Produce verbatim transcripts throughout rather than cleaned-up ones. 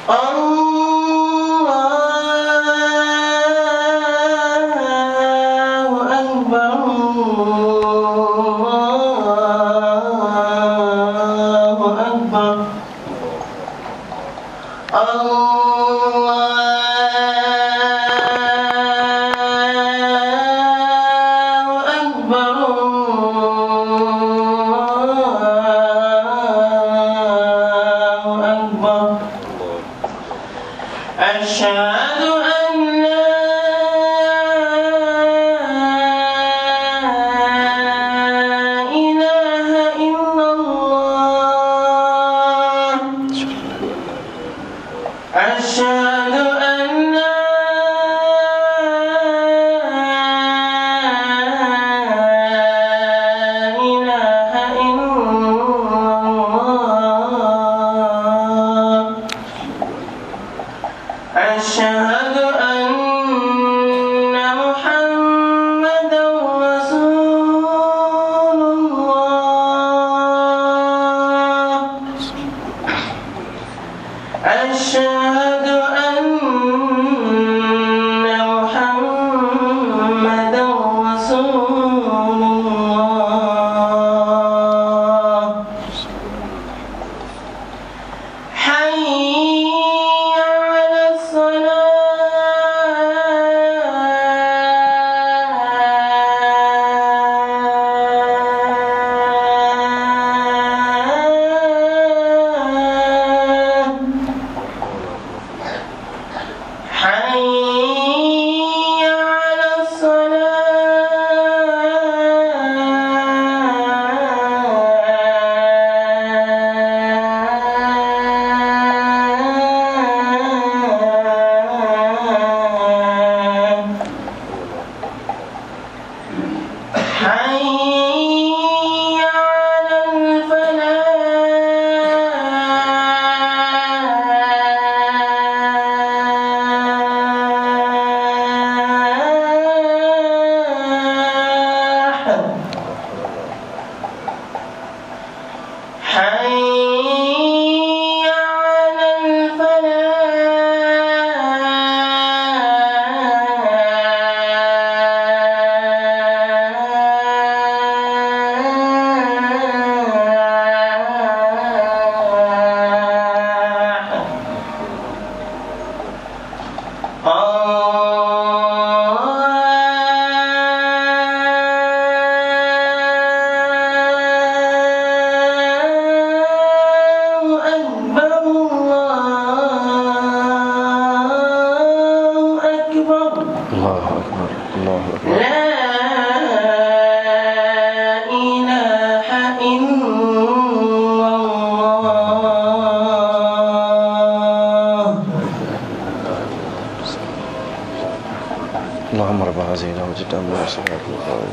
اللهم رب هذه الأوجه أمر صلاة القائم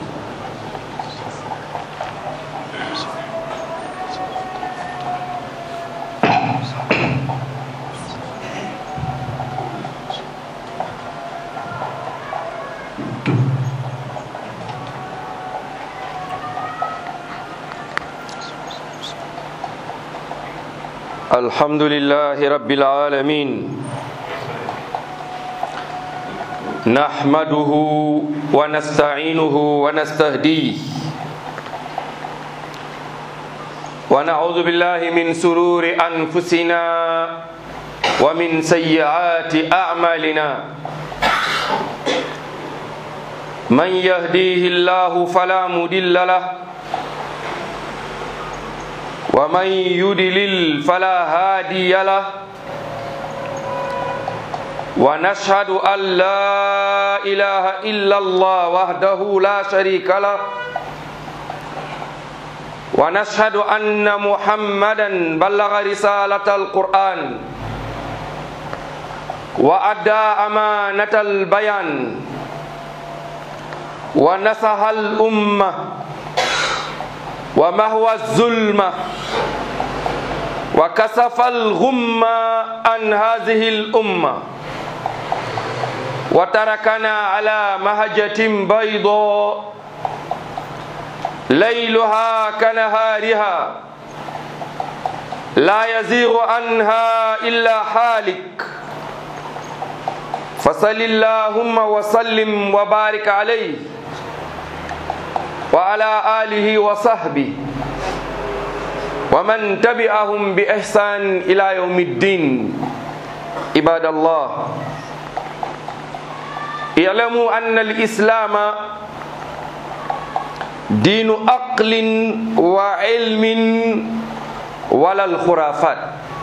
الحمد لله رب العالمين نحمده ونستعينه ونستهديه ونعوذ بالله من سرور أنفسنا ومن سيئات أعمالنا من يهديه الله فلا مضل له ومن يضلل فلا هادي له ونشهد أن لا إله إلا الله وحده لا شريك له ونشهد أن محمدا بلغ رسالة القرآن وأدى أمانة البيان ونصح الأمة ومحو الظلمة وكشف الغمة عن هذه الأمة وتركنا على مهجة بيضاء ليلها كنهارها لا يزيغ عنها إلا حالك فصل اللهم وسلم وبارك عليه وعلى آله وصحبه ومن تبعهم بإحسان إلى يوم الدين. عباد الله، اعلموا أن الإسلام دين عقل وعلم ولا الخرافات،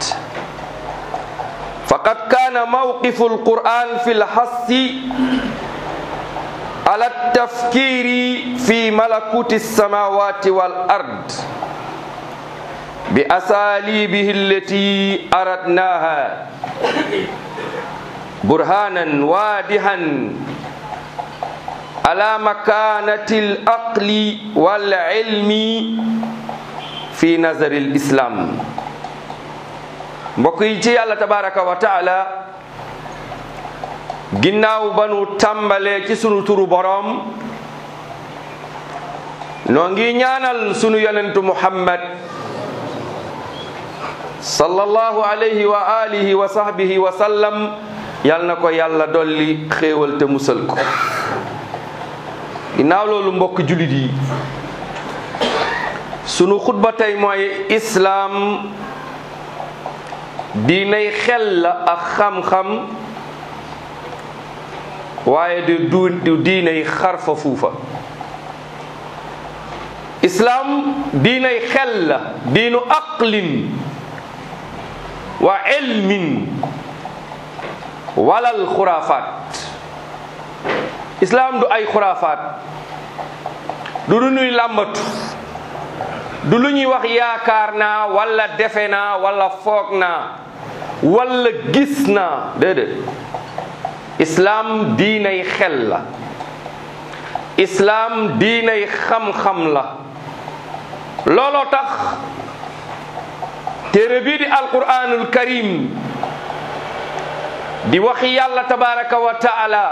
فقد كان موقف القرآن في الحث على التفكير في ملكوت السماوات والأرض بأساليبه التي أردناها برهانا واضحا على مكانة العقل والعلم في نظر الإسلام. mbokk yi ci yàlla tabaraka wa taala, ginnaaw ba nu tàmbalee ci sunu turu boroom, noo ngi ñaanal sunu yonentu Muhammad sallallahu alayhi wa alihi wa sahbihi wa sallam, yal na ko yàlla dolli xéewal te musal ko. ginnaaw loolu mbokk jullit yi, sunu xutba tey mooy islaam diinay xel la ak xam-xam, waaye de du diinay xarfa fuufa. islaam diinay xel la, diinu aqlin wa ilmin walal xuraafaat. islaam du ay xuraafaat, du lu ñuy làmbatu, du lu ñuy wax yaakaar naa wala defe naa wala foog naa wala gis naa, déedéet. islaam diinay xel la, islaam diinay xam-xam la. looloo tax téere bii di alquranul karim di waxi yàlla tabaraka wa taala,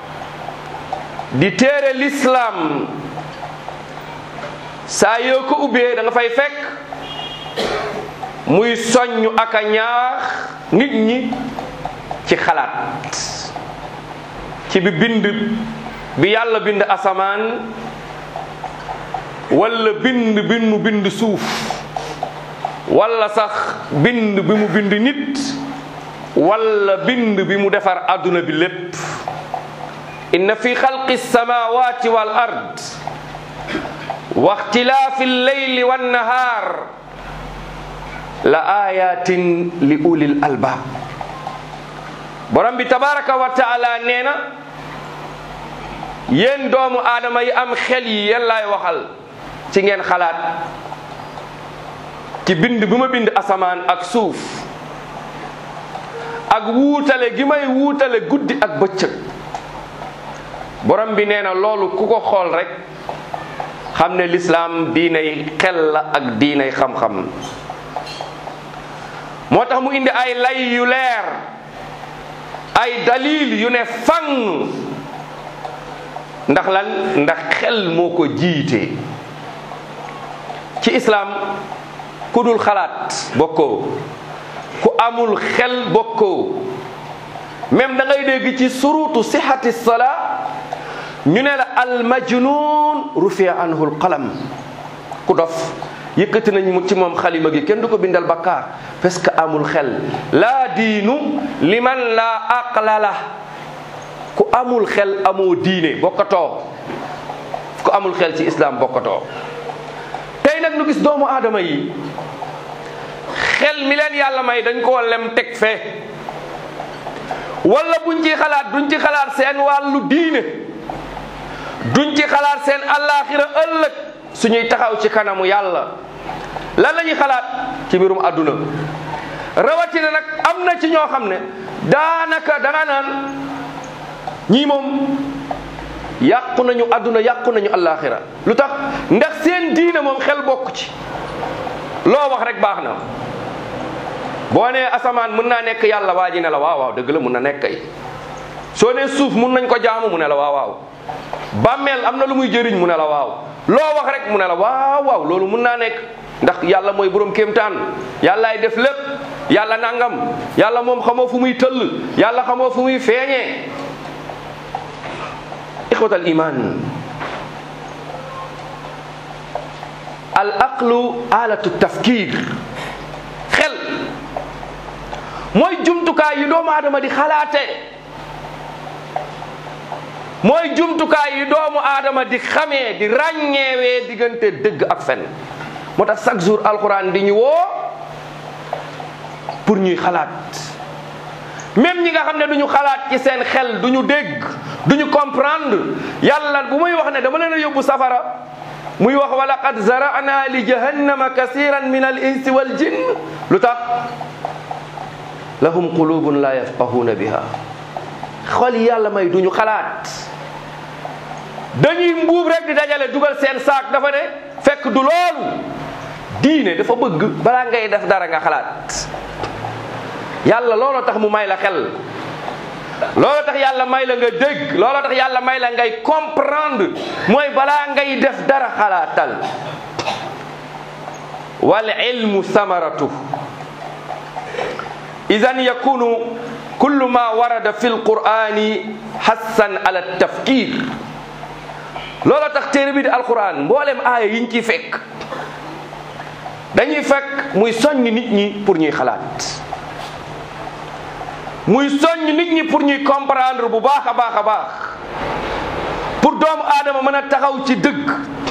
di téere lislaam, saa yoo ko ubbee da nga fay fekk muy soññ ak a ñaax nit ñi ci xalaat ci bi bind bi yàlla bind asamaan, wala bind bi mu bind suuf, wala sax bind bi mu bind nit, wala bind bi mu defar adduna bi lépp. inna fi xalqi samawati wal ard wa ixtilaafi lleyli wannahaar la ayatin li ulil albaab. borom bi tabaraka wa taala nee na, yéen doomu aadama yi am xel yi, yéen laay waxal ci ngeen xalaat ci bind bi ma bind asamaan ak suuf, ak wuutale gi may wuutale guddi ak bëccëg. borom bi nee na loolu ku ko xool rek xam ne lislaam diinay xel la ak diinay xam-xam. moo tax mu indi ay lay yu leer, ay dalil yu ne fang. ndax lan? ndax xel moo ko jiite. ci islaam ku dul xalaat bokkoo, ku amul xel bokkoo. même da ngay dégg ci surutu sihati salaa ñu ne la al majnun rufiya anhu al qalam. ku dof yëkkati nañ ci moom xalima gi, kenn du ko bindal bakkaar parce que amul xel. laa diinu liman laa aqla la. ku amul xel amoo diine, bokkatoo. ku amul xel ci islam bokkatoo. tey nag nu gis doomu aadama yi, xel mi leen yàlla may dañ koo lem teg fee, wala buñ ci xalaat duñ ci xalaat seen wàllu diine, duñ ci xalaat seen àllaaxira ëllëg suñuy taxaw ci kanamu yàlla. lan la ñuy xalaat? ci mbirum àdduna. rawatina nag am na ci ñoo xam ne daanaka danga naan ñii moom yàqu nañu àdduna, yàqu nañu àllaaxira. lu tax? ndax seen diine moom xel bokk ci. loo wax rek baax na. boo nee asamaan mën naa nekk yàlla, waa ji ne la waaw waaw dëgg la mun na nekk kay. soo nee suuf mun nañ ko jaamu, mu ne la waaw waaw. bàmmeel am na lu muy jëriñ, mu ne la waaw. loo wax rek mu ne la waaw waaw loolu mun naa nekk. ndax yàlla mooy borom kéemtaan yàllaay def lépp yàlla nangam yàlla moom xamoo fu muy tëll yàlla xamoo fu muy feeñee. ixwatal iman, al aqlu alatu tafkir. xel mooy jumtukaay yu doomu aadama di xalaate, mooy jumtukaay yu doomu aadama di xamee di ràññeewee diggante dëgg ak fen. moo tax chaque jour alquran di ñu woo pour ñuy xalaat, même ñi nga xam ne duñu xalaat ci seen xel duñu dégg duñu comprendre yàlla bu muy wax ne dama leen a yóbbu safara muy wax wa laqad zara'na li jahannama kasiran min al insi wal jinn. lu tax? lahum qulubun la yafqahuna biha. xol yi yàlla may duñu xalaat, dañuy mbuub rek di dajale dugal seen saak dafa ne fekk du loolu. diine dafa bëgg balaa ngay def dara nga xalaat. yàlla looloo tax mu may la xel, looloo tax yàlla may la nga dégg, looloo tax yàlla may la ngay comprendre. mooy balaa ngay def dara xalaatal. wal ilmu samaratu idan yakunu kullu ma warada fi lqurani hassan ala tafkir. looloo tax téere bi di alquran mboolem aaya yiñ ciy fekk dañuy fekk muy soññ nit ñi pour ñuy xalaat, muy soññ nit ñi pour ñuy comprendre bu baax a baax a baax, pour doomu aadama mën a taxaw ci dëgg.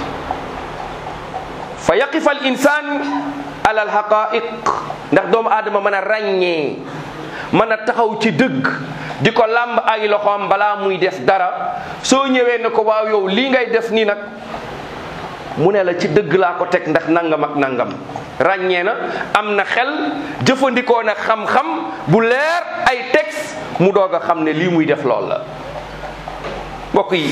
fa yaqifa al insan ala al haqaiq, ndax doomu aadama mën a ràññee, mën a taxaw ci dëgg di ko làmb ay loxoom balaa muy def dara. soo ñëwee ne ko waaw yow lii ngay def nii nag, mu ne la ci dëgg laa ko teg ndax nangam ak nangam. ràññee na, am na xel, jëfandikoo na xam-xam bu leer ay texte mu doog a xam ne lii muy def lool la. mbokk yi,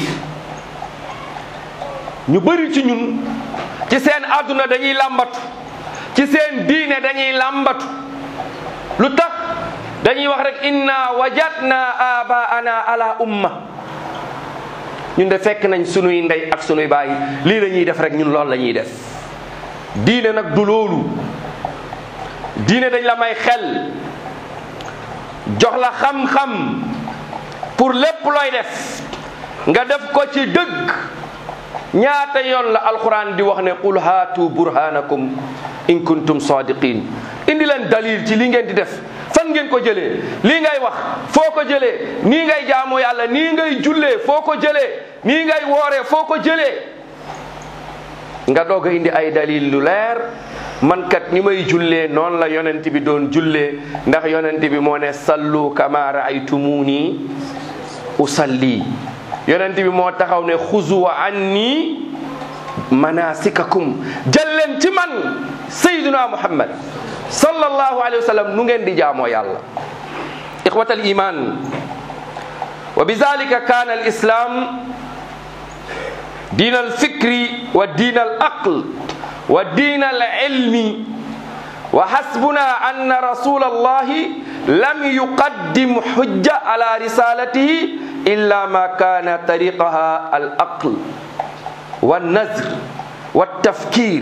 ñu bari ci ñun ci seen àdduna dañuy làmbatu, ci seen diine dañuy làmbatu. lu tax? dañuy wax rek inna wajadna abaana ala umma. ñun de fekk nañ sunuy ndey ak sunuy baay lii la ñuy def rek ñun loolu la ñuy def. diine nag du loolu. diine dañ la may xel, jox la xam-xam pour lépp looy def nga def ko ci dëgg. ñaata yoon la alquran di wax ne qul haatu burhanakum in kuntum sadiqin. indi leen dalil ci li ngeen di def, fan ngeen ko jëlee, lii ngay wax foo ko jëlee, nii ngay jaamu yàlla, nii ngay jullee foo ko jëlee, nii ngay wooree foo ko jëlee. nga doog a indi ay dalil lu leer. man kat ni may jullee noonu la yonent bi doon jullee, ndax yonent bi moo ne sallu kama raaytumuni usalli. yonent bi moo taxaw ne xuzu anni manasikakum, jël leen ci man sayyiduna muhammad sallallahu alayhi wa sallam nu ngeen di jaamoo yàlla. ixwat al iman, wa bizalika kaana al islam diin al fikri wa diin al aql wa diin al ilmi. wa hasbuna anna rasul allahi lam yuqaddim hujja ala risalatihi illa ma kaana tariqaha al aql wa nazr wa tafkir.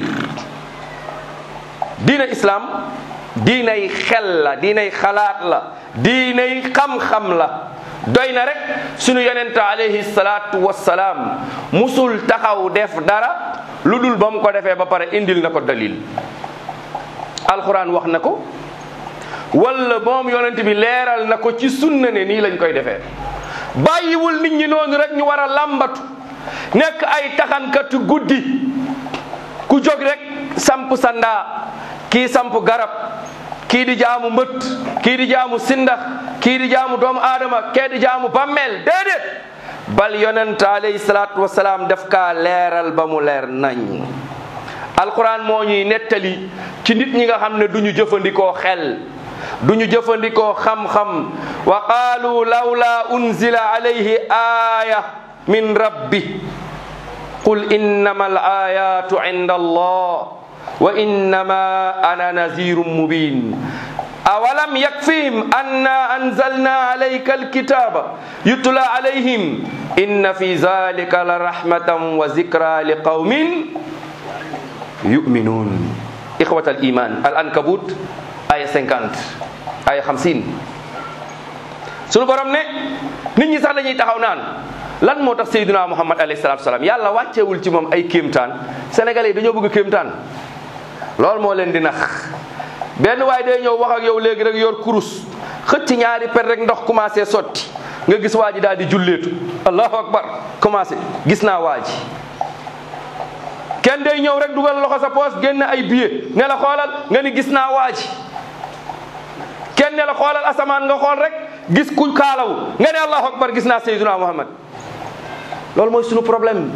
diina islam diinay xel la, diinay xalaat la, diinay xam-xam la. doy na rek sunu yonent alayhi salaatu wassalaam musul taxaw def dara lu dul ba mu ko defee ba pare indil na ko dalil. alquran wax na ko, wala moom yonent bi leeral na ko ci sunna ne nii lañ koy defee. bàyyiwul nit ñi noonu rek ñu war a làmbatu nekk ay taxankatu guddi, ku jóg rek samp sandaa, kii samp garab, kii di jaamu mbët, kii di jaamu sindax, kii di jaamu doomu aadama, kii di jaamu bammeel. déedéet, bal yonent alayhi salaatu wasalaam daf kaa leeral ba mu leer nañ. alquran moo ñuy nettali ci nit ñi nga xam ne duñu jëfandikoo xel, duñu jëfandikoo xam-xam. wa qaalu lawla unzila alayhi aaya min rabbi qul innama al ayatu inda allah wa innama ana nazirun mubin. awalam yakfihim anna anzalna alayka alkitaba yutla alayhim inna fi zalika la rahmatan wa zikra li qawmin yu'minun. ixwat al iman al ankabut aya cinquante aya xamsin sunu borom ne nit ñi sax dañuy taxaw naan lan moo tax Seydina Muhammad alayhi salaatu salaam yàlla wàccewul ci moom ay kéemtaan sénégalais yi dañoo bëgg kéemtaan loolu moo leen di nax benn waay day ñëw wax ak yow léegi rek yor kurus xëcc ñaari per rek ndox commencé sotti nga gis waa ji daal di julleetu allahu akbar commencé gis naa waa ji kenn day ñëw rek dugal loxo sa poos génn ay billet ne la xoolal nga ni gis naa waa ji kenn ne la xoolal asamaan nga xool rek gis ku kaalawu nga ne allahu akbar gis naa Seydina Muhammad loolu mooy sunu problème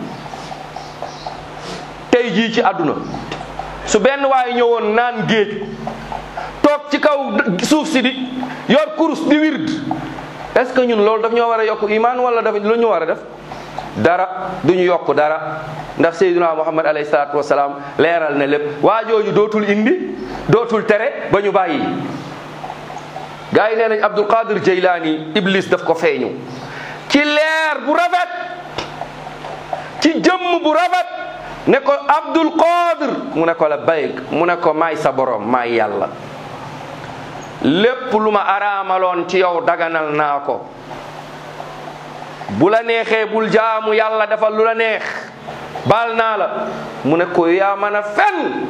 tey jii ci àdduna su benn waay ñëwoon naan géej toog ci kaw suuf si di yor kurus di wird est-ce que ñun loolu daf ñoo war a yokk iman wala daf lu ñu war a def dara du ñu yokk dara ndax Seydina Muhammad alayhi salaatu wasalaam leeral na lépp waa jooju dootul indi dootul tere ba ñu bàyyi gars yi nee nañ Abdul Qadir Jeylaani Iblis daf ko feeñu ci leer bu rafet ci jëmm bu rafet ne ko Abdul Qadir mu ne ko la bayk mu ne ko maay sa borom maay yàlla lépp lu ma araamaloon ci yow daganal naa ko bu la neexee bul jaamu yàlla defal lu la neex baal naa la mu ne ko yaa mën a fen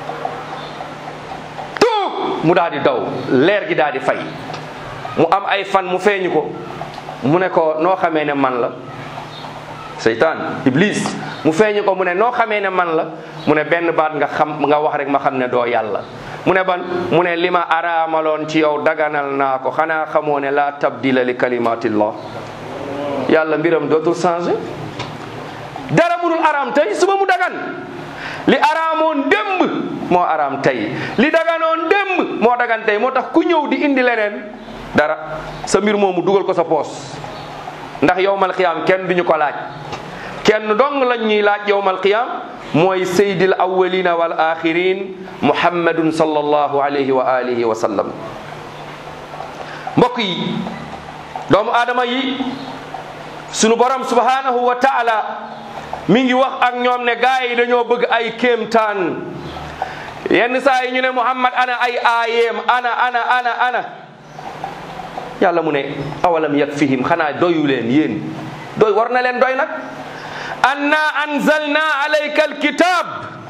tuub mu daal di daw leer gi daal di fay mu am ay fan mu feeñu ko mu ne ko noo xamee ne man la seytaan iblis mu feeñu ko mu ne noo xamee ne man la mu ne benn baat nga xam nga wax rek ma xam ne doo yàlla mu ne ban mu ne li ma araamaloon ci yow daganal naa ko xanaa xamoo ne la tabdila li kalimatillah yàlla mbiram dootul changé dara munul araam tey suba mu dagan li araamoon démb moo araam tey li daganoon démb moo dagan tey moo tax ku ñëw di indi leneen dara sa mbir moomu dugal ko sa poos ndax yowmal qiyaam kenn duñu ko laaj kenn dong lañ ñuy laaj yowmal qiyaam mooy sayyidil awwalina wal axirin muhammadun sallallahu alayhi wa alihi wa sallam mbokk yi doomu aadama yi sunu borom subhanahu wa taala mi ngi wax ak ñoom ne gaay yi dañoo bëgg ay kéemtaan yenn saa yi ñu ne muhammad ana ay aayeem ana ana ana ana yàlla mu ne awalam yakfihim xanaa doyu leen yéen doy war na leen doy nag anna anzalna alayka alkitab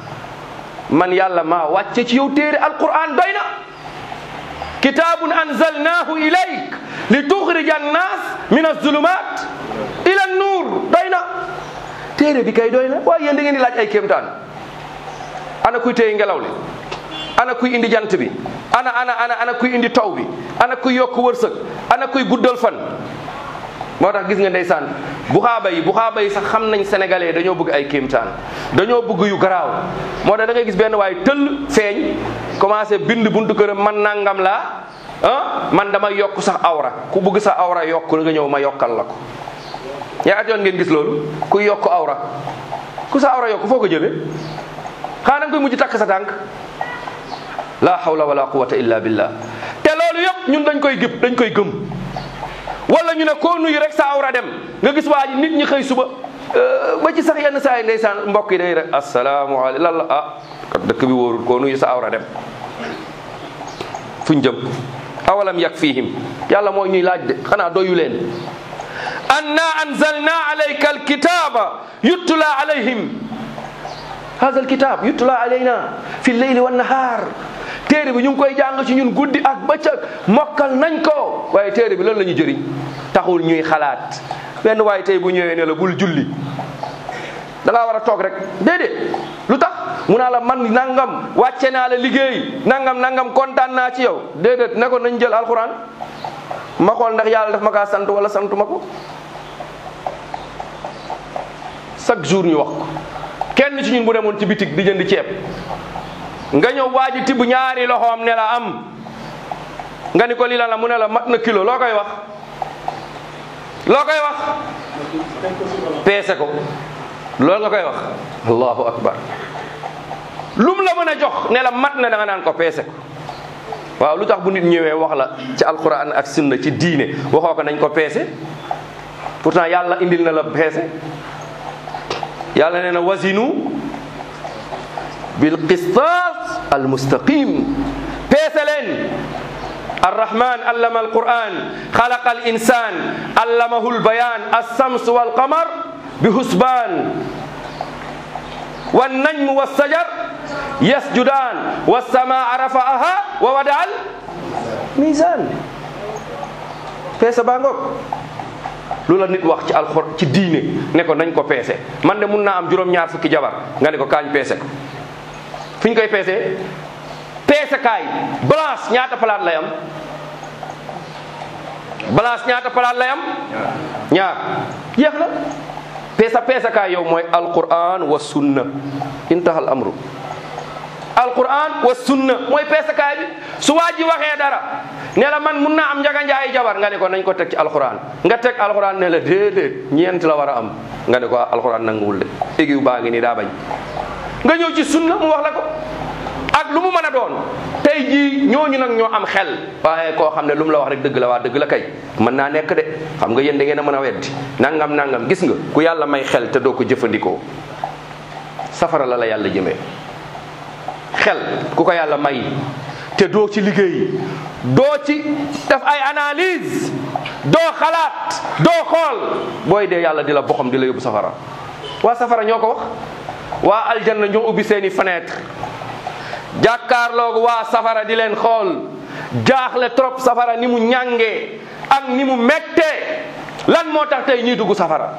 man yàlla maa wàcce ci yow téere alquran doy na kitabun anzalnahu ilayk li tuxrija annas min azulumat ila nuur doy na téere bi kay doy na waaye yéen da ngeen di laaj ay kéemtaan ana kuy téye ngelaw li ana kuy indi jant bi ana ana ana ana kuy indi taw bi ana kuy yokk wërsëg ana kuy guddal fan moo tax gis nga ndeysaan buxaaba yi buxaaba yi sax xam nañ sénégalais dañoo bëgg ay kéemtaan dañoo bëgg yu garaaw moo tax da ngay gis benn waay tëll feeñ commencé bind buntu këram man nangam laa ah man dama yokk sax awra ku bëgg sa awra yokk nga ñëw ma yokkal la ko yaa at yoon ngeen gis loolu kuy yokk awra ku sa awra yokk foo ko jëlee xanaa nga koy mujj takk sa tànk la hawla wala quwwata illa billah te loolu yëpp ñun dañ koy gëp dañ koy gëm wala ñu ne koo nuyu rek sa awra dem nga gis waa ji nit ñi xëy suba ba ci sax yenn saa yi ndeysaan mbokk yi day rek asalaamaaleykum lan la ah kat dëkk bi wóorul koo nuyu sa awra dem fuñ jëm awalam yakfihim yàlla mooy ñuy laaj de xanaa doyu leen anna anzalna alayka alkitaba yutla alayhim hada alkitab yutla alayna fi lleyli wannahar téere bi ñu ngi koy jàng ci ñun guddi ak bëccëg mokkal nañ ko waaye téere bi loolu la ñu jëriñ taxul ñuy xalaat benn waaye tey bu ñëwee ne la bul julli da ngaa war a toog rek déedéet lu tax mu naa la man nangam wàcce naa la liggéey nangam nangam kontaan naa ci yow déedéet ne ko nañ jël alxuraan ma xool ndax yàlla daf ma kaa sant wala santu ma ko chaque jour ñu wax ko kenn ci ñun bu demoon ci bitik di jënd ceeb nga ñëw waa ji tibb ñaari loxoom ne la am nga ni ko lii la la mu ne la mat na kilo loo koy wax loo koy wax peese ko loolu nga koy wax allahu akbar lum la mën a jox ne la mat na da nga naan ko peese ko waaw lu tax bu nit ñëwee wax la ci alquran ak sunna ci diine waxoo ko nañ ko peese pourtant yàlla indil na la peese yàlla nee na wasinu bil qistas al mustaqim. peese leen. arrahman allama alquran xalaqa al insan allamahu lbayan alshams walqamar bi husban wannajmu wassajar yasjudan wassamaa rafaaha wa wada al misan. peese baa ngoog. lu la nit wax ci alxor ci diine ne ko nañ ko peese. man de mun naa am juróom-ñaar fukki jabar nga ne ko kaañ peese ko. fu ñu koy peese. peese kaay balance ñaata palaat lay am. balance ñaata palaat lay am. ñaar jeex na. peesa peese kaay yow mooy alquran wa sunna intahal amru. alquran wa sunna mooy peese kaay bi. su waa ji waxee dara ne la man mun naa am njaga njaay jabar nga ne ko nañ ko teg ci alquran nga teg alquran ne la déedéet ñeent la war a am nga ne ko alquran nanguwul de égiw baa ngi ni daa bañ. nga ñëw ci sunna mu wax la ko ak lu mu mën a doon. tey jii ñooñu nag ñoo am xel. waaye koo xam ne lu mu la wax rek dëgg la waa dëgg la kay mën naa nekk de xam nga yéen da ngeen a mën a weddi nangam nangam gis nga ku yàlla may xel te doo ko jëfandikoo safara la la yàlla jëmee. xel ku ko yàlla may te doo ci liggéey doo ci def ay analyse doo xalaat doo xool booy dee yàlla di la boxam di la yóbbu safara. waa safara ñoo ko wax. waa aljanna ñoo ubbi seeni fenêtre jàkkaarloogu waa safara di leen xool jaaxle trop safara ni mu ñàngee ak ni mu mettee lan moo tax tey ñuy dugg safara.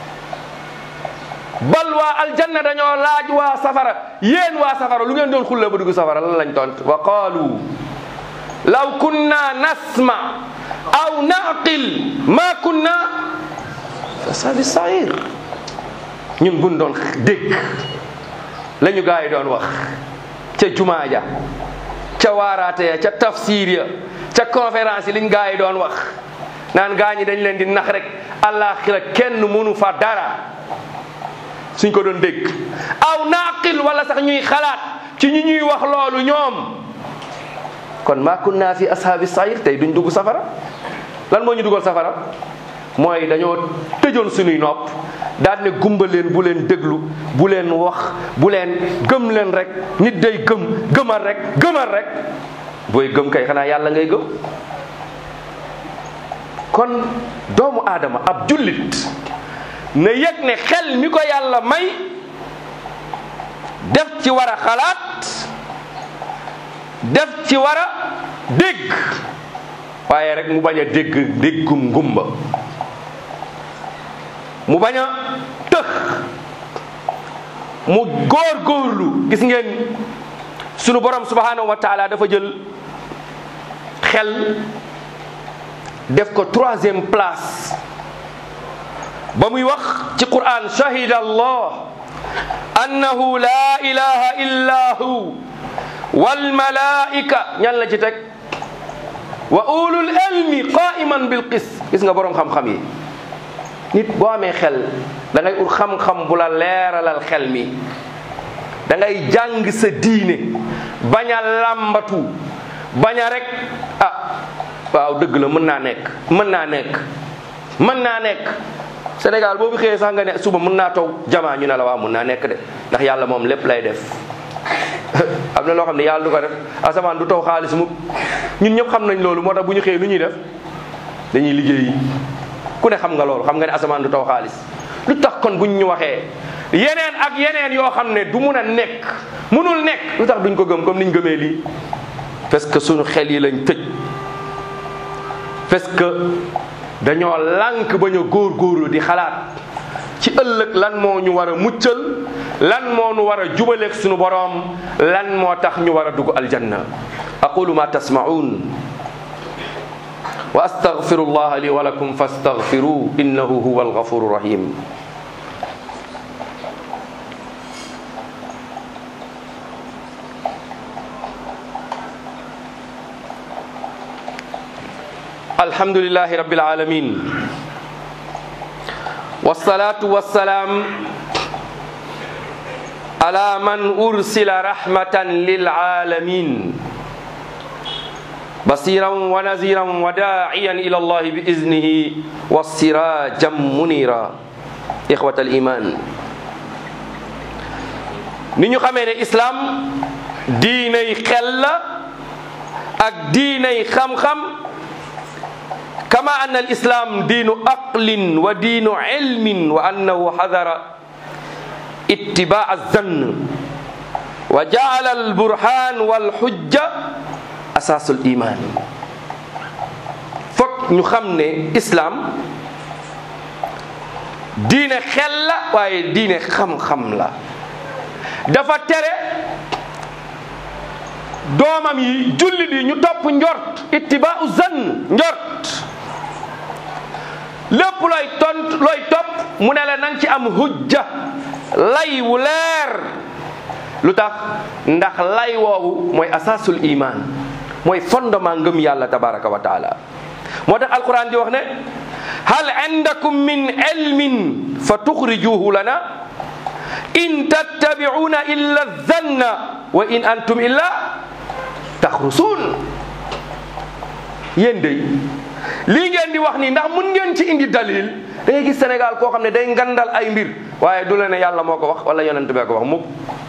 bal waa aljanna dañoo laaj waa safara yéen waa safara lu ngeen doon xulle ba dugg safara lan lañ tont wa qaalu law kunna nasma aw naqil ma kunna fi ashabi sair. ñun buñ doon dégg la ñu gaa yi doon wax ca jumaa ja ca waaraate ya ca tafsir ya ca conférence yi liñ gaa yi doon wax naan gaa ñi dañ leen di nax rek àllaaxira kenn mënu fa dara suñ ko doon dégg aw naqil wala sax ñuy xalaat ci ñi ñuy wax loolu ñoom kon ma kunna fi ashaabi sair tey duñ dugg safara. lan moo ñu dugal safara mooy dañoo tëjoon suñuy nopp daal ne gumba leen bu leen déglu bu leen wax bu leen gëm leen rek nit day gëm gëmal rek gëmal rek booy gëm kay xanaa yàlla ngay gëm. kon doomu aadama ab jullit na yëg ne xel mi ko yàlla may def ci war a xalaat def ci war a dégg waaye rek mu bañ a dégg déggum ngumba mu bañ a tëx mu góor góorlu. gis ngeen sunu borom subhanahu wa taala dafa jël xel def ko troisième place ba muy wax ci Qur'an shahida allah annahu la ilaha illa hu wal malaika ñan la ci teg wa ulul ilmi qa'iman bil qist. gis nga borom xam-xam yi nit boo amee xel da ngay ut xam-xam bu la leeralal xel mi da ngay jàng sa diine bañ a làmbatu bañ a rek ah waaw dëgg la mën naa nekk mën naa nekk mën naa nekk. Sénégal boobu xëyee sax nga ne suba mën naa taw jamaa ñu ne la waaw mën naa nekk de ndax yàlla moom lépp lay def. am na loo xam ne yàlla du ko def asamaan du taw xaalis mu ñun ñëpp xam nañ loolu moo tax bu ñu xëyee lu ñuy def dañuy liggéeyi. ku ne xam nga loolu xam nga ne asamaan du taw xaalis lu tax kon buñ ñu waxee yeneen ak yeneen yoo xam ne du mun a nekk munul nekk lu tax duñ ko gëm comme niñ gëmee lii. parce que suñu xel yi lañ tëj parce que dañoo lànk bañ a góorgóorlu di xalaat ci ëllëg lan moo ñu war a muccal lan moo ñu war a jubaleeg suñu boroom lan moo tax ñu war a dugg aljanna. aqulu ma tasma'un wa astaghfirullaha li wa lakum fastaghfiruhu innahu huwal ghafurur rahim. alhamdulillahi rabbil alamin wassalatu wassalam ala man ursila rahmatan lil alamin basiran wa naziran wa da'iyan ila Allah bi iznihi wassirajan munira. ikhwatal iman ni ñu xamee ne islam diinay xel la ak diinay xam-xam, kama anna al islam diinu aqlin wa diinu ilmin wa annahu hadara ittibaa az-zann wa jaala al burhan wal hujja asaasul iman. fokk ñu xam ne islam diine xel la waaye diine xam-xam la. dafa tere doomam yi jullit yi ñu topp njort, ittibaa'u zann, njort. lépp looy tont looy topp mu ne la nang ci am hujja, lay wu leer. lu tax? ndax lay woowu mooy asaasul iman, mooy fondement ngëm yàlla tabaraka wa taala. moo tax alquran di wax ne hal indakum min ilmin fa tuxrijuhu lana in tattabi'una illa zanna wa in antum illa taxrusun. yéen day lii ngeen di wax nii ndax mun ngeen ci indi dalil? da ngay gis Sénégal koo xam ne day ngandal ay mbir waaye du la ne yàlla moo ko wax wala yonent bee ko wax mukk.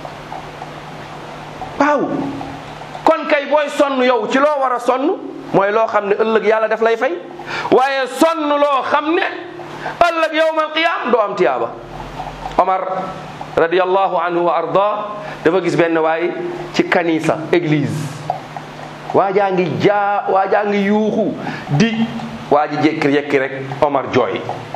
waaw kon kay booy sonn yow ci loo war a sonn mooy loo xam ne ëllëg yàlla daf lay fay, waaye sonn loo xam ne ëllëg yawmal qiyaam doo am tiyaaba. Omar radiyallahu anhu wa arda dafa gis benn waay ci kanisa église, waajaa ngi jaa waajaa ngi yuuxu di waa ji jékki yekki rek Omar jooy.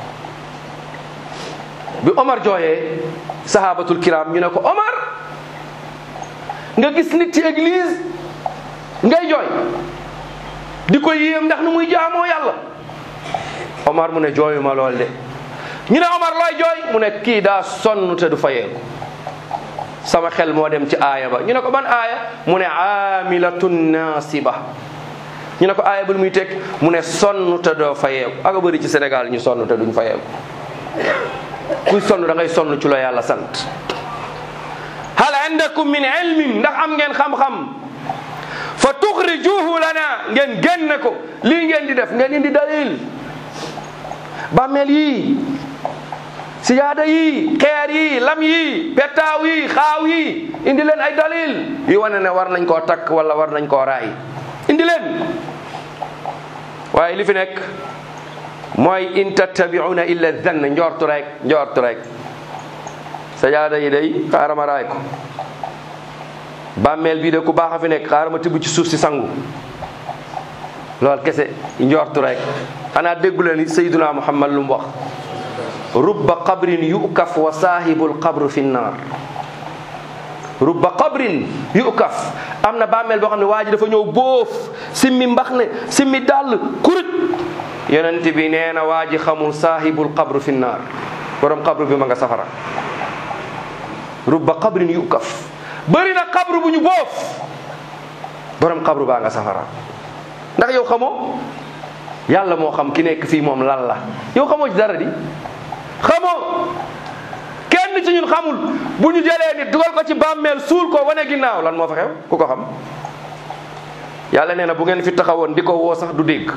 bi Omar jooyee sahabatul kiram ñu ne ko Omar, nga gis nit ci église ngay jooy di ko yéem ndax nu muy jaamoo yàlla. Omar mu ne jooyuma lool de. ñu ne Omar looy jooy? mu ne kii daa sonn te du fayeeku. sama xel moo dem ci aaya ba. ñu ne ko ban aaya? mu ne aamilatun naasiba. ñu ne ko aaya ba lu muy teg? mu ne sonn te doo fayeeku. ak a bëri ci Sénégal ñu sonn te duñ fayeeku. kuy sonn da ngay sonn ci la yàlla sant. hal indakum min ilmin, ndax am ngeen xam-xam? fa tuxrijuhu lana, ngeen génne ko. lii ngeen di def ngeen indi dalil. bàmmeel yi, sijaada yi, xeer yi, lam yi, petaaw yi, xaaw yi, indi leen ay dalil yi wane ne war nañ koo takk wala war nañ koo raay. indi leen. waaye li fi nekk mooy in tattabi'una illa zann, njortu rek njortu rek. sajaada yi day xaaral ma raay ko. bàmmeel bii de ku baax a fi nekk, xaaral ma tibb ci suuf si sangu. loolu kese njortu rek. xanaa déggu leen sayyiduna Muhammad lu mu wax? rubba qabrin yukaf wa saahibul qabru fi nnaar. rubba qabrin yukaf. am na bàmmeel boo xam ne waa ji dafa ñëw boof simmi mbax ne simmi dàll kuruj. yonent bi nee na waa ji xamul saahibul qabru fi nnaar, borom qabru bi ma nga safara. rubba qabrin yukaf. bëri na qabru bu ñu boof, borom qabru baa nga safara. ndax yow xamoo? yàlla moo xam ki nekk fii moom lan la. yow xamoo ci dara di xamoo. kenn ci ñun xamul bu ñu jëlee nit dugal ko ci bàmmeel suul ko wane ginnaaw lan moo fa xew, ku ko xam? yàlla nee na bu ngeen fi taxawoon di ko woo sax du dégg.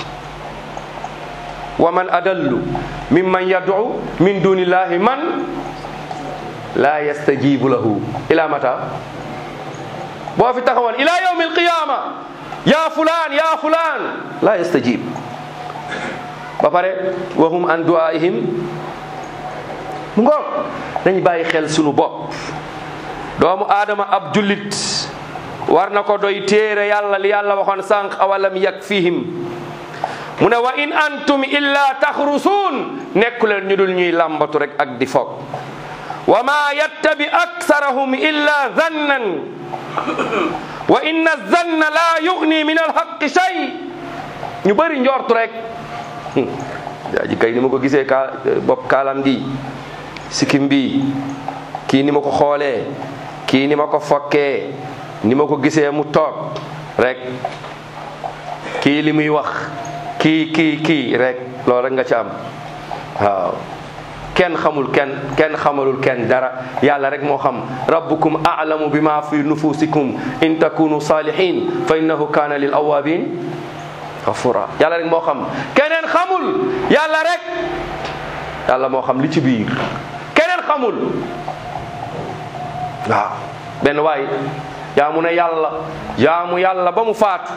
wa man adallu mimman yad'u min dunillahi man la yastajibu lahu ila mata. boo fi taxawoon ila yawmi alqiyama ya fulaan ya fulaan la yastajib. ba pare wa hum an du'aihim. mu ngoog dañu bàyyi xel sunu bopp. doomu aadama ab jullit war na ko doy téere yàlla li yàlla waxoon sànq awalam yakfihim. mu ne wa in antum illa taxrusuun, nekku leen ñu dul ñuy làmbatu rek ak di foog. wa ma yattabi aksarahum illa zannan wa inna zanna la yugni min alxaqi shay. ñu bëri njortu rek. yaa ji kay ni ma ko gisee ka bopp kaalam gi, sikkim bi, kii ni ma ko xoolee, kii ni ma ko fokkee, ni ma ko gisee mu toog rek, kii li muy wax, kii kii kii rek, loolu rek nga ci am. waaw kenn xamul kenn kenn xamalul kenn dara. yàlla rek moo xam. rabbukum a'lamu bima fi nufusikum in takunu salihin fa innahu kana lil awabin ghafura. yàlla rek moo xam, keneen xamul. yàlla rek, yàlla moo xam li ci biir, keneen xamul. waaw benn waay jaamu na yàlla jaamu yàlla ba mu faatu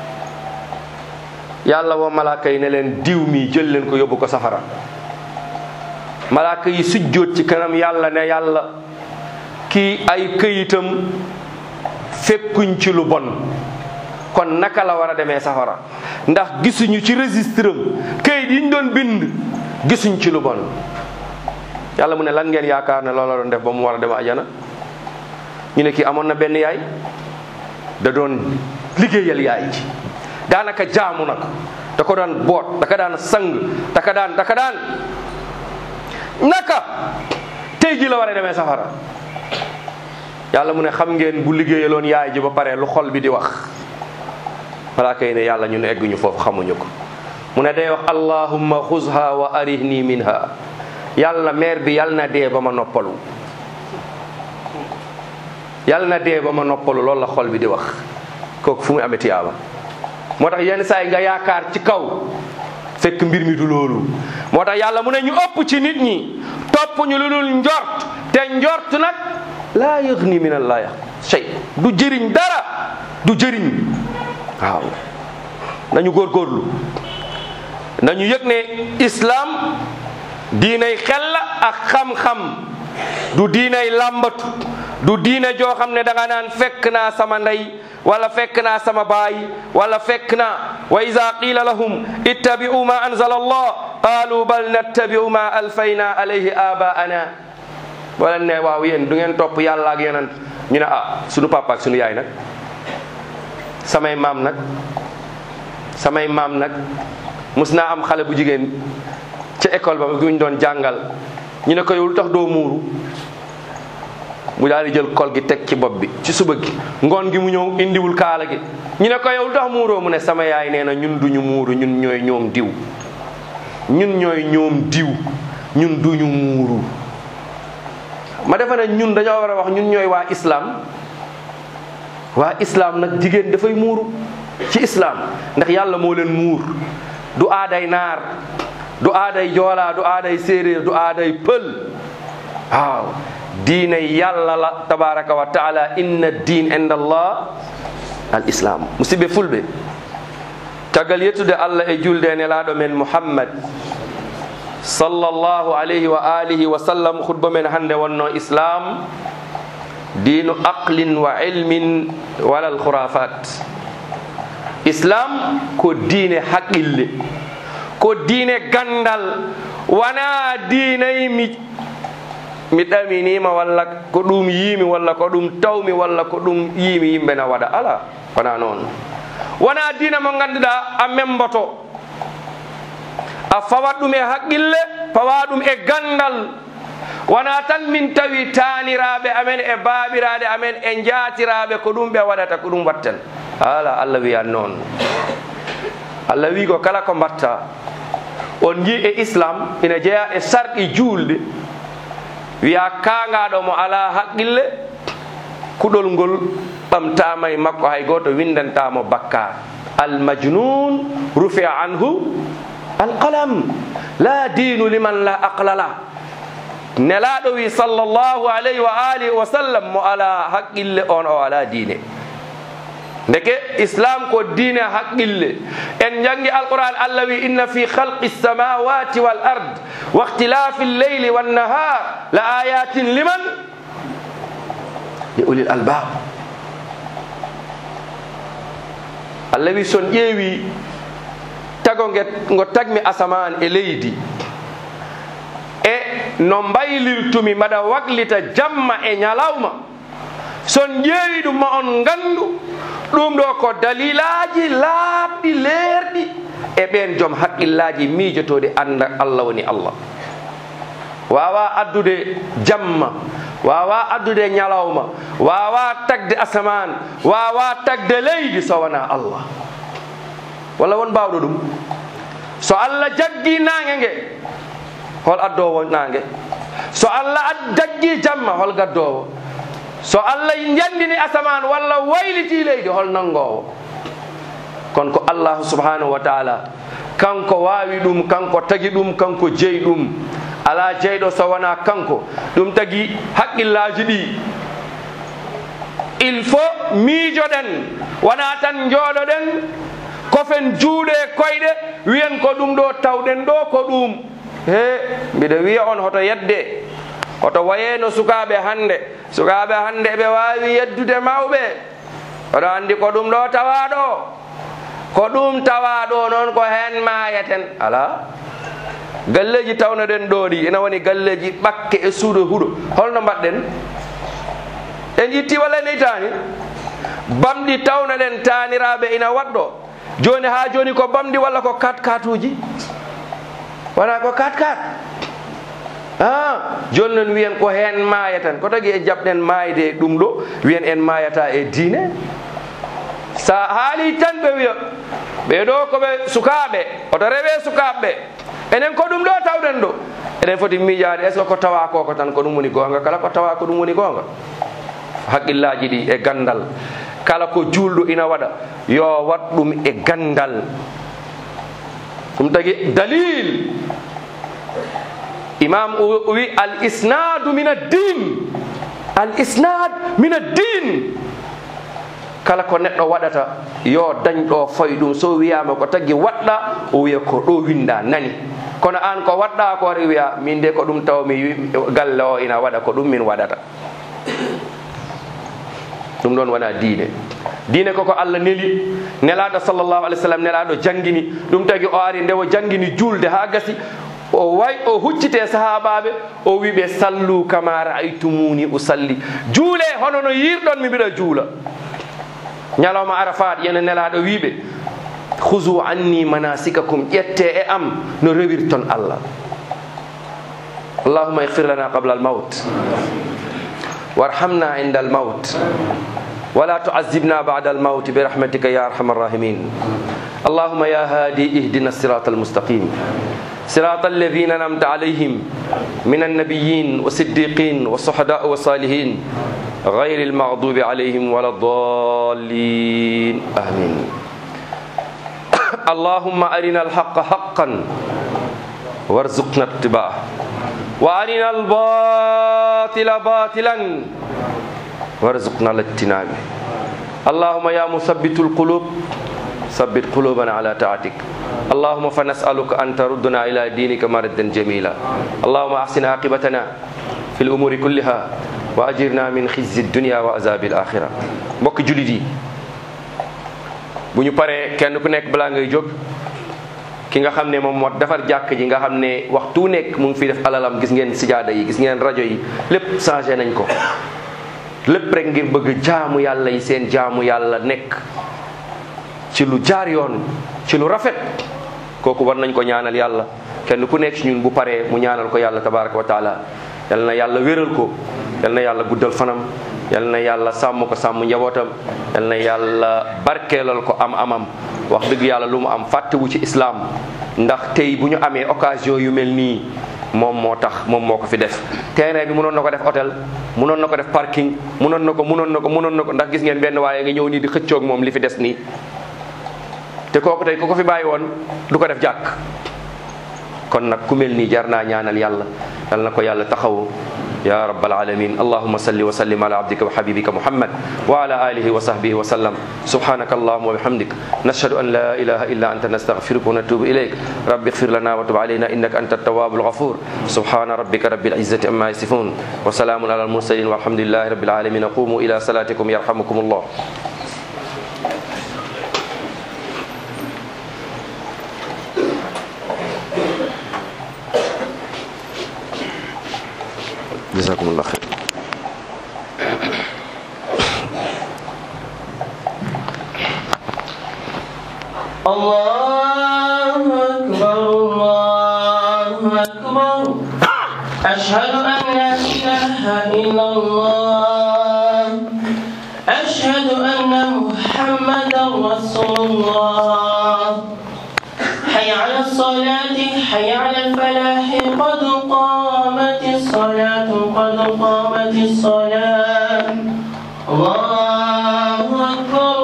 yàlla woo malaaka yi ne leen diw mi jël leen ko yóbbu ko safara malaaka yi sujjóot ci kanam yàlla ne yàlla kii ay këyitam fekkuñ ci lu bon kon naka la war a demee safara ndax gisuñu ci registre am këyit yi ñu doon bind gisuñ ci lu bon yàlla mu ne lan ngeen yaakaar ne loolu la doon def ba mu war a dem ajana ñu ne kii amoon na benn yaay da doon liggéeyal yaay ji daanaka jaamu na ko da ko daan boot da ka daan sang da ka daan da ka daan naka tey ji la war a demee safara yàlla mu ne xam ngeen bu liggéeyaloon yaay ji ba pare lu xol bi di wax malaaka yi ne yàlla ñun egguñu foofu xamuñu ko mu ne day wax allahumma xuzha wa arihni minha yàlla meer bi yàlla na dee ba ma noppalu yàlla na dee ba ma noppalu loolu la xol bi di wax kooku fu muy amee tiyaaba moo tax yenn saa yi nga yaakaar ci kaw fekk mbir mi du loolu moo tax yàlla mu ne ñu ëpp ci nit ñi topp ñu lu dul njort te njort nag laa yughni min allahi shay du jëriñ dara du jëriñ waaw nañu góorgóorlu nañu yëg ne islam diinay xel la ak xam-xam du diinay làmbatu du diine joo xam ne da nga naan fekk naa sama ndey wala fekk naa sama baay wala fekk naa wa iza qila lahum ittabi'u ma anzala allah qalu bal nattabi'u ma alfayna alayhi abaana wala ne waaw yéen du ngeen topp yàlla ak yonent ñu ne ah sunu papa ak sunu yaay nag samay maam nag samay maam nag mus naa am xale bu jigéen ca école ba guñ doon jàngal ñu ne ko yow lu tax doo muuru mu daal di jël kol gi teg ci bopp bi ci suba gi ngoon gi mu ñëw indiwul kaala gi ñu ne ko yow lu tax muuroo mu ne sama yaay nee na ñun duñu muuru ñun ñooy ñoom diw ñun ñooy ñoom diw ñun duñu muuru ma defe ne ñun dañoo war a wax ñun ñooy waa islam waa islam nag jigéen dafay muuru ci islam ndax yàlla moo leen muur du aaday naar du aaday joolaa du aaday séeréer du aaday pël waaw diine yàlla la tabaraka wa taala inna diin inda allah al islam musidɓe fulɓe caggal yettude allah e julde e nelaɗo men muhammad sallllahu alayhi wa alihi wa sallam khutba men hande wonno islam diinu aqlin wa ilmin walal khurafat islam ko diine haqqille ko diine gandal wona diinay mi mi ɗaminima walla ko ɗum yiimi walla ko ɗum tawmi walla ko ɗum yiimi yimɓe na waɗa ala wona noon wona diina mo ganduɗa a memboto a fawat ɗum e haqqille fawa ɗum e gandal wona tan min tawi taniraɓe amen e baɓiraɗe amen e jatiraɓe ko ɗum ɓe waɗata ko ɗum watten ala allah wiyan noon allah wi ko kala ko mbatta on ji e islam ina jeeya e sarɗi julɗe wiya kangaɗo mo ala haqqille kuɗol ngol ɓamtama e makko hay goto windantamo bakkar almajnun rufia anhu alqalam la dinu liman la aqla la nelaɗo wi sallllahu alayhi wa alihi wa sallam mo ala haqqille on o ala diine ndeke islam ko diine haqqille en jangi alquran allah wi inna fi khalqi samawati wal ard wa ikhtilafi lleyli wannahar la ayatin liman li ulil albab allah wi son ƴeewi tago nge ngo tagmi asaman e leydi e no mbaylirtumi mbaɗa waglita jamma e ñalawma son ƴeewi ɗum ma on gandu ɗum ɗo ko dalilaji laaɓɗi leerɗi e ɓen joom haqqillaji miijotoɗe anda allah woni allah wawa addude jamma wawa addude ñalawma wawa tagde asaman wawa tagde leydi so wona allah walla won mbawɗo ɗum so allah jaggi nangue ngue hol addowo nangue so allah jaggi jamma hol gaddowo so allah jandini asaman walla wayliti leydi hol nangowo kono ko allahu subhanahu wa taala kanko wawi ɗum kanko tagi ɗum kanko jeeyi ɗum ala jeyɗo so wona kanko ɗum tagi haqqillaji ɗi il faut miijoɗen wona tan jooɗoɗen kofen juuɗe koyɗe wiyen ko ɗum ɗo tawɗen ɗo ko ɗum he mbiɗa wiya on hoto yedde hoto wayeno sukaɓe hande sukaɓe hande ɓe wawi yeddude mawɓe oɗo andi ko ɗum ɗo tawaɗo ko ɗum tawaɗo noon ko hen mayeten ala galleji tawnoɗen ɗo ɗi ina woni galleji ɓakke e suuɗo huuɗo holno mbaɗɗen en itti walla en itani bamɗi tawnoɗen taniraɓe ina waɗɗo joni ha joni ko bamɗi walla ko kat katuji wona ko kat kat ah joni noon wiyen ko hen mayatan ko tagui e jaɓɗen mayde ɗum ɗo wiyen en mayata e diine sa haali tan ɓe wiya ɓeɗo koɓe sukaɓe oto rewe sukaɓeɓe enen ko ɗum ɗo tawɗen ɗo eɗen foti miijade est ce que ko tawa koko tan ko ɗum woni gonga kala ko tawa ko ɗum woni gonga haqqillaji ɗi e gandal kala ko julɗo ina waɗa yo wat ɗum e gandal ɗum tagui dalil imam o wi al isnadu min ad-din al isnad min ad-din kala ko neɗɗo waɗata yo dañɗo fayi ɗum so wiyama ko tagui waɗɗa o wiya ko ɗo winda nani kono an ko waɗɗa ko re wiya min de ko ɗum taw mi galle o ina waɗa ko ɗum min waɗata ɗum ɗon wona diine diine koko Allah neli nelaɗo sallllahu alih w sallam nelaɗo jangguini ɗum tagui o ari nde o jangguini julde ha gasi o way o huccite sahabaɓe o wiɓe sallu kama ra'aytumuni usalli juule hono no yirɗon mi mbiɗa juula ñalawma arafat yene nelaɗo wiɓe khuzu anni manasikakum ƴette e am no rewirton Allah allahumma ighfir lana qabla al maut warhamna inda al maut wala tu'azzibna ba'da al maut bi rahmatika ya arhamar rahimin allahumma ya hadi ihdina as-siratal mustaqim صراط الذين أنعمت عليهم من النبيين والصديقين والشهداء والصالحين غير المغضوب عليهم ولا الضالين آمين اللهم أرنا الحق حقا وارزقنا اتباعه وأرنا الباطل باطلا وارزقنا الاجتنابه اللهم يا مثبت القلوب ثبت قلوبنا على طاعتك اللهم فنسألك أن تردنا إلى دينك مردا جميلا اللهم أحسن عاقبتنا في الأمور كلها وأجرنا من خزي الدنيا وعذاب الآخرة mbokk julit yi bu ñu paree kenn ku nekk balaa ngay jóg ki nga xam ne moom moo defar jàkk ji nga xam ne waxtu nekk mu ngi fi def alalam gis ngeen sijaada yi gis ngeen rajo yi lépp changé nañ ko lépp rek ngir bëgg jaamu yàlla yi seen jaamu yàlla nekk ci lu jaar yoon ci lu rafet kooku war nañ ko ñaanal yàlla kenn ku nekk ci ñun bu paree mu ñaanal ko yàlla tabaraka wa taala yal na yàlla wéral ko yal na yàlla guddal fanam yal na yàlla sàmm ko sàmm njabootam yal na yàlla barkeelal ko am amam wax dëgg yàlla lu mu am fàttewu ci islam ndax tey bu ñu amee occasion yu mel nii moom moo tax moom moo ko fi def terrain bi mënoon na ko def hôtel mënoon na ko def parking mënoon na ko mënoon na ko mënoon na ko ndax gis ngeen benn waaye nga ñëw nii di xëccoog moom li fi des nii te kooku tey ku ko fi bàyyi woon du ko def jàkk kon nag ku mel nii jar naa ñaanal yàlla yal na ko yàlla taxawu ya rabbal alamin allahumma salli wa sallim ala abdika wa habibika muhammad wa ala alihi wa sahbihi wa sallam subhanaka allahumma wa bihamdik nashhadu an la ilaha illa anta nastaghfiruka wa natubu ilayk rabbi ighfir lana wa tub alayna innaka antat tawwabul ghafur subhana rabbika rabbil izzati amma yasifun wa salamun ala al mursalin walhamdulillahi rabbil alamin qumu ila salatikum yarhamukumullah جزاكم الله خير الله أكبر الله أكبر أشهد أن لا إله إلا الله أشهد أن محمدا رسول الله حي على الصلاة حي على الفلاح قد قامت الصلاة قد قامت الصلاة الله أكبر